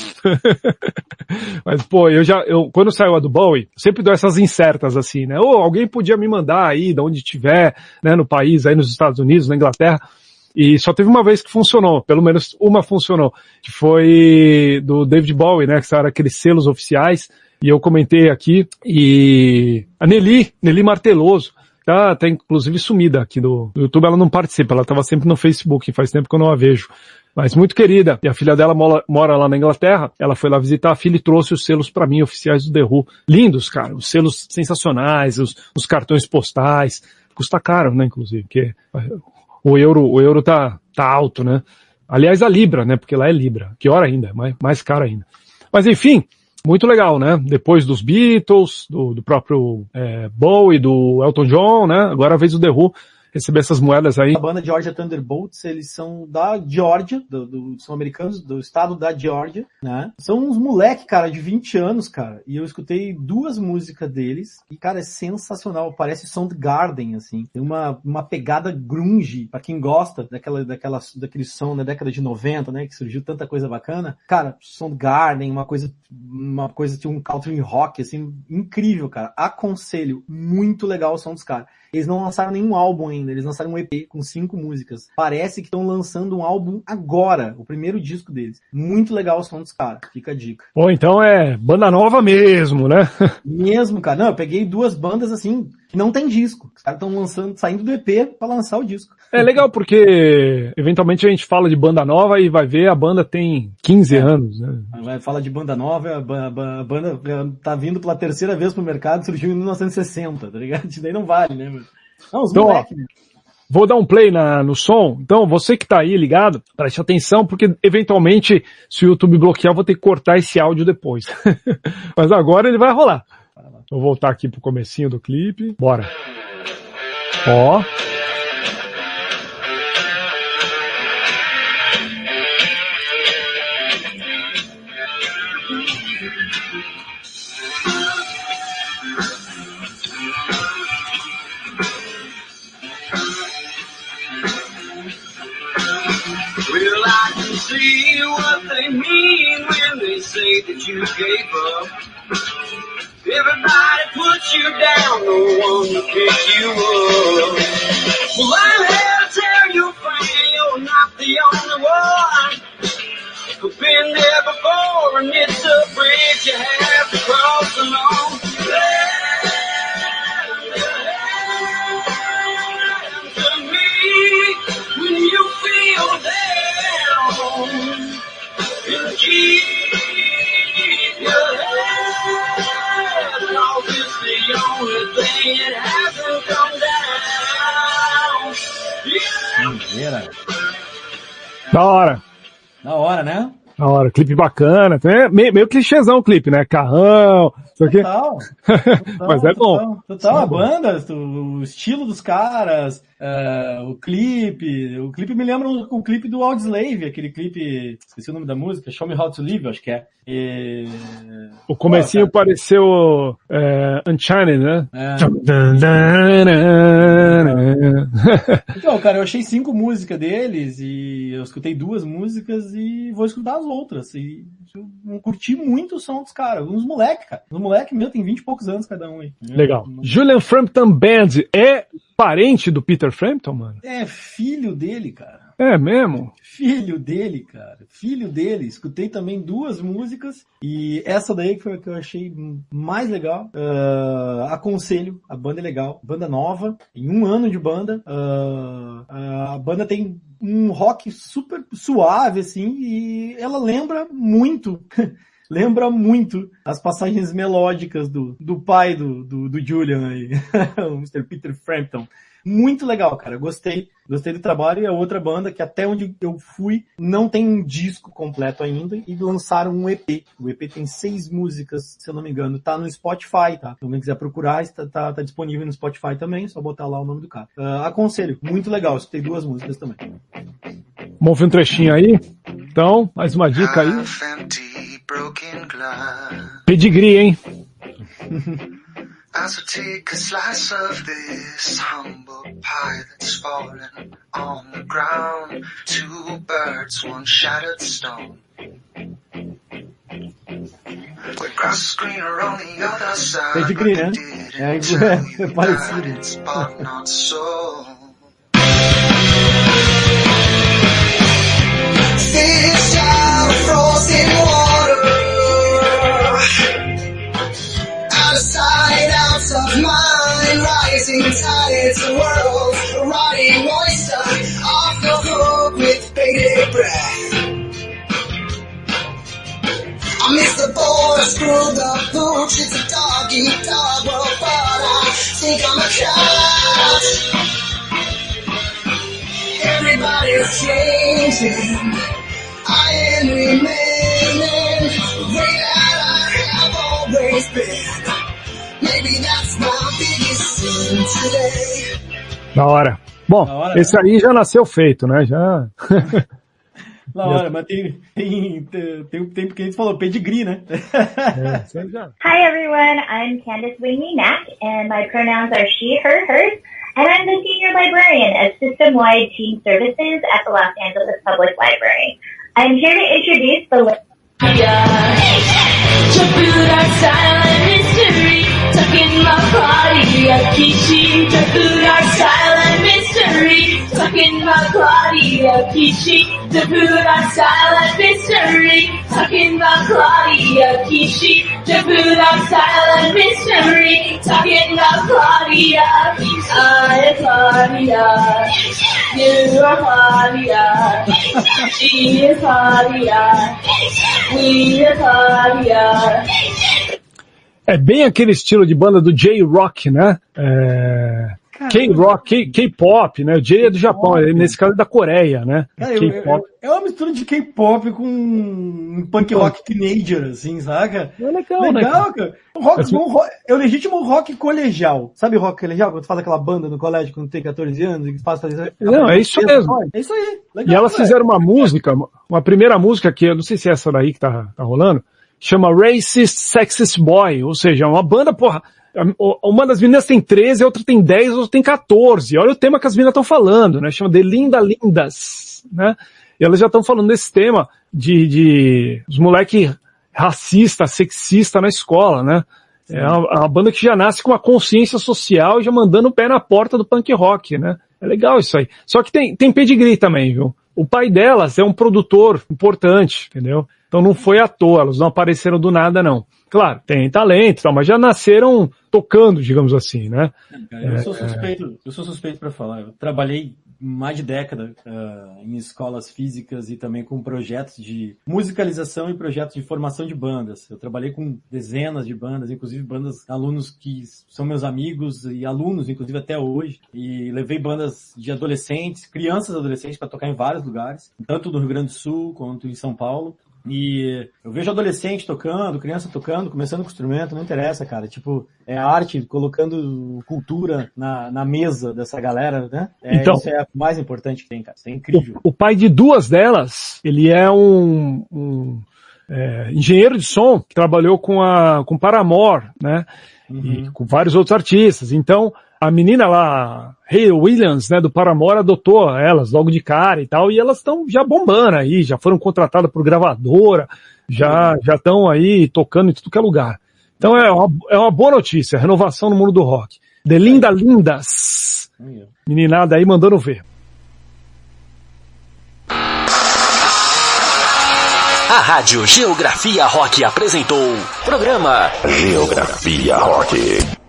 Mas, pô, quando saiu a do Bowie, sempre dou essas incertas, assim, né? Ou alguém podia me mandar aí, de onde tiver, né, no país, aí nos Estados Unidos, na Inglaterra. E só teve uma vez que funcionou, pelo menos uma funcionou, que foi do David Bowie, né, que eram aqueles selos oficiais, e eu comentei aqui, e a Nelly Marteloso, tá inclusive sumida aqui do YouTube, ela não participa, ela estava sempre no Facebook, faz tempo que eu não a vejo. Mas muito querida, e a filha dela mora lá na Inglaterra, ela foi lá visitar a filha e trouxe os selos pra mim, oficiais do The Who. Lindos, cara, os selos sensacionais, os cartões postais, custa caro, né, inclusive, porque o euro tá alto, né? Aliás, a Libra, né? Porque lá é Libra. Pior ainda, mais caro ainda. Mas enfim, muito legal, né? Depois dos Beatles, do próprio Bowie, do Elton John, né? Agora a vez do The Who receber essas moedas aí. A banda Georgia Thunderbolts, eles são da Geórgia, são americanos, do estado da Geórgia, né? São uns moleque, cara, de 20 anos, cara. E eu escutei 2 músicas deles e, cara, é sensacional. Parece Soundgarden, assim. Tem uma pegada grunge, pra quem gosta daquele som da década de 90, né? Que surgiu tanta coisa bacana. Cara, Soundgarden, uma coisa de um country rock, assim, incrível, cara. Aconselho. Muito legal o som dos caras. Eles não lançaram nenhum álbum ainda, eles lançaram um EP com 5 músicas. Parece que estão lançando um álbum agora, o primeiro disco deles. Muito legal o som dos caras, fica a dica. Pô, então é banda nova mesmo, né? Mesmo, cara. Não, eu peguei 2 bandas assim, que não tem disco. Os caras estão saindo do EP pra lançar o disco. É legal porque, eventualmente, a gente fala de banda nova e vai ver a banda tem 15 anos, né? Fala de banda nova, a banda tá vindo pela 3ª vez pro mercado, surgiu em 1960, tá ligado? Isso daí não vale, né, mano? Não, os então, moleques, né? Vou dar um play no som. Então, você que tá aí ligado, preste atenção, porque eventualmente, se o YouTube bloquear, eu vou ter que cortar esse áudio depois. Mas agora ele vai rolar. Vou voltar aqui pro comecinho do clipe. Bora. Ó. Well, I can see what they mean when they say that you gave up. Everybody puts you down, no one to pick you up. Well, I'm here to tell you, friend, you're not the only one. I've been there before, and it's a bridge you have to cross alone. To me, when you feel down, and keep your head, 'cause it's the only thing that hasn't come down. Era. Da hora. Da hora, né? Da hora, clipe bacana. É meio clichêzão o clipe, né? Carrão, isso aqui. Total. Mas é bom. Total, a banda, o estilo dos caras, o clipe. O clipe me lembra o clipe do Audioslave, aquele clipe, esqueci o nome da música, Show Me How to Live, acho que é. O comecinho pareceu Unchained, né? Então, cara, eu achei 5 músicas deles e eu escutei 2 músicas e vou escutar as outras. E eu curti muito o som dos caras. Uns moleque, cara. Uns moleque meu, tem 20 e poucos anos cada um aí. Legal. Julian Frampton Band é parente do Peter Frampton, mano? É filho dele, cara. É mesmo? Filho dele, cara. Filho dele. Escutei também 2 músicas e essa daí que foi a que eu achei mais legal. Aconselho. A banda é legal. Banda nova. Em 1 ano de banda. A banda tem um rock super suave, assim, e ela lembra muito... Lembra muito as passagens melódicas do pai do Julian aí, o Mr. Peter Frampton. Muito legal, cara. Gostei do trabalho. E a outra banda, que até onde eu fui, não tem um disco completo ainda, e lançaram um EP. O EP tem 6 músicas, se eu não me engano. Tá no Spotify, tá? Se alguém quiser procurar, tá disponível no Spotify também, só botar lá o nome do cara. Aconselho, muito legal. Escutei 2 músicas também. Vamos ouvir um trechinho aí? Então, mais uma dica aí. Pedigree, hein? As I take a slice of this humble pie that's fallen on the ground, 2 birds, 1 shattered stone. With grass greener on the other side. Pedigree, né? É parecido. But not so. Fish out frozen water, out of sight, out of mind, rising tide, it's the world, rotting oyster, off the hook with bated breath. I miss the board, I screwed the pooch, it's a dog-eat-dog world, but I think I'm a cat. Everybody's changing, I am remaining the way that I have always been. Maybe that's my biggest sin today. Da hora. Bom, esse aí já nasceu feito, né? Já. Da hora, mas tem um tempo que a gente falou pedigree, né? Hi everyone, I'm Candice Wingy Knack, and my pronouns are she, her, hers, and I'm the Senior Librarian of System-Wide Teen Services at the Los Angeles Public Library. I'm here to introduce the Jabuda silent mystery, tucking my body, Akishi. Jabuda silent mystery, tucking my body, Akishi. Jabuda silent mystery, tucking my body, Akishi. Jabuda silent mystery, tucking my body, Akishi. I Claudia, you are Claudia, she is Claudia, we are Claudia. É bem aquele estilo de banda do J-Rock, né? K-Rock, K-Pop, né? O J é do Japão, nesse caso é da Coreia, né? Cara, é uma mistura de K-Pop com um punk rock teenager, assim, saca? É legal, né? Cara? É o legítimo rock colegial. Sabe rock colegial? Quando tu faz aquela banda no colégio quando tem 14 anos e faz fazer... Não, é isso mesmo. É isso aí. Legal, e elas fizeram uma música, uma primeira música que eu não sei se é essa daí que tá rolando, chama Racist Sexist Boy, ou seja, uma banda, porra, uma das meninas tem 13, a outra tem 10, a outra tem 14. Olha o tema que as meninas estão falando, né? Chama de Linda Lindas, né? E elas já estão falando desse tema de os moleque racista, sexista na escola, né? É uma banda que já nasce com uma consciência social e já mandando o pé na porta do punk rock, né? É legal isso aí. Só que tem pedigree também, viu? O pai delas é um produtor importante, entendeu? Então não foi à toa, elas não apareceram do nada, não. Claro, tem talento e tal, mas já nasceram tocando, digamos assim, né? Eu sou suspeito para falar. Eu trabalhei mais de década em escolas físicas e também com projetos de musicalização e projetos de formação de bandas. Eu trabalhei com dezenas de bandas, inclusive bandas, alunos que são meus amigos e alunos, inclusive até hoje. E levei bandas de adolescentes, crianças adolescentes para tocar em vários lugares, tanto no Rio Grande do Sul quanto em São Paulo. E eu vejo adolescente tocando, criança tocando, começando com instrumento, não interessa, cara. Tipo, é arte, colocando cultura na mesa dessa galera, né? Então, isso é o mais importante que tem, cara. Isso é incrível. O pai de duas delas, ele é engenheiro de som, que trabalhou com Paramore, né? E com vários outros artistas. Então, a menina lá, Hayley Williams, né, do Paramore, adotou elas logo de cara e tal, e elas estão já bombando aí, já foram contratadas por gravadora, já estão aí tocando em tudo que é lugar. Então é uma boa notícia, renovação no mundo do rock. The Linda Lindas, meninada aí mandando ver. A Rádio Geografia Rock apresentou programa Geografia Rock.